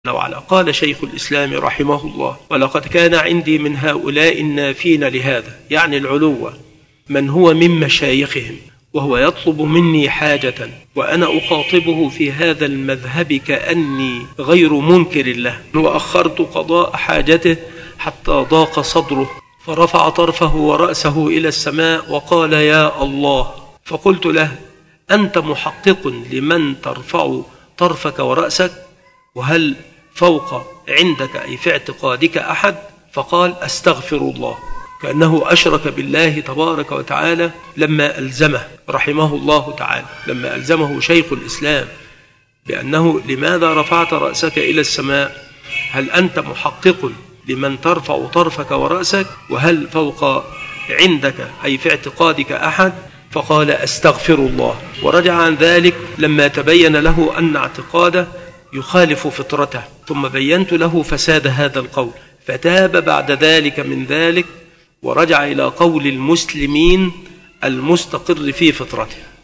وعلا. قال شيخ الإسلام رحمه الله: ولقد كان عندي من هؤلاء النافين لهذا، يعني العلو، من هو من مشايخهم وهو يطلب مني حاجة وأنا أخاطبه في هذا المذهب كأني غير منكر له، وأخرت قضاء حاجته حتى ضاق صدره، فرفع طرفه ورأسه إلى السماء وقال: يا الله. فقلت له: أنت محقق لمن ترفع طرفك ورأسك؟ وهل فوق عندك أي في اعتقادك أحد؟ فقال: أستغفر الله. كأنه أشرك بالله تبارك وتعالى لما ألزمه رحمه الله تعالى، لما ألزمه شيخ الإسلام بأنه: لماذا رفعت رأسك إلى السماء؟ هل أنت محقق لمن ترفع طرفك ورأسك؟ وهل فوق عندك أي في اعتقادك أحد؟ فقال: أستغفر الله. ورجع عن ذلك لما تبين له أن اعتقاده يخالف فطرته، ثم بينت له فساد هذا القول، فتاب بعد ذلك من ذلك ورجع إلى قول المسلمين المستقر في فطرته.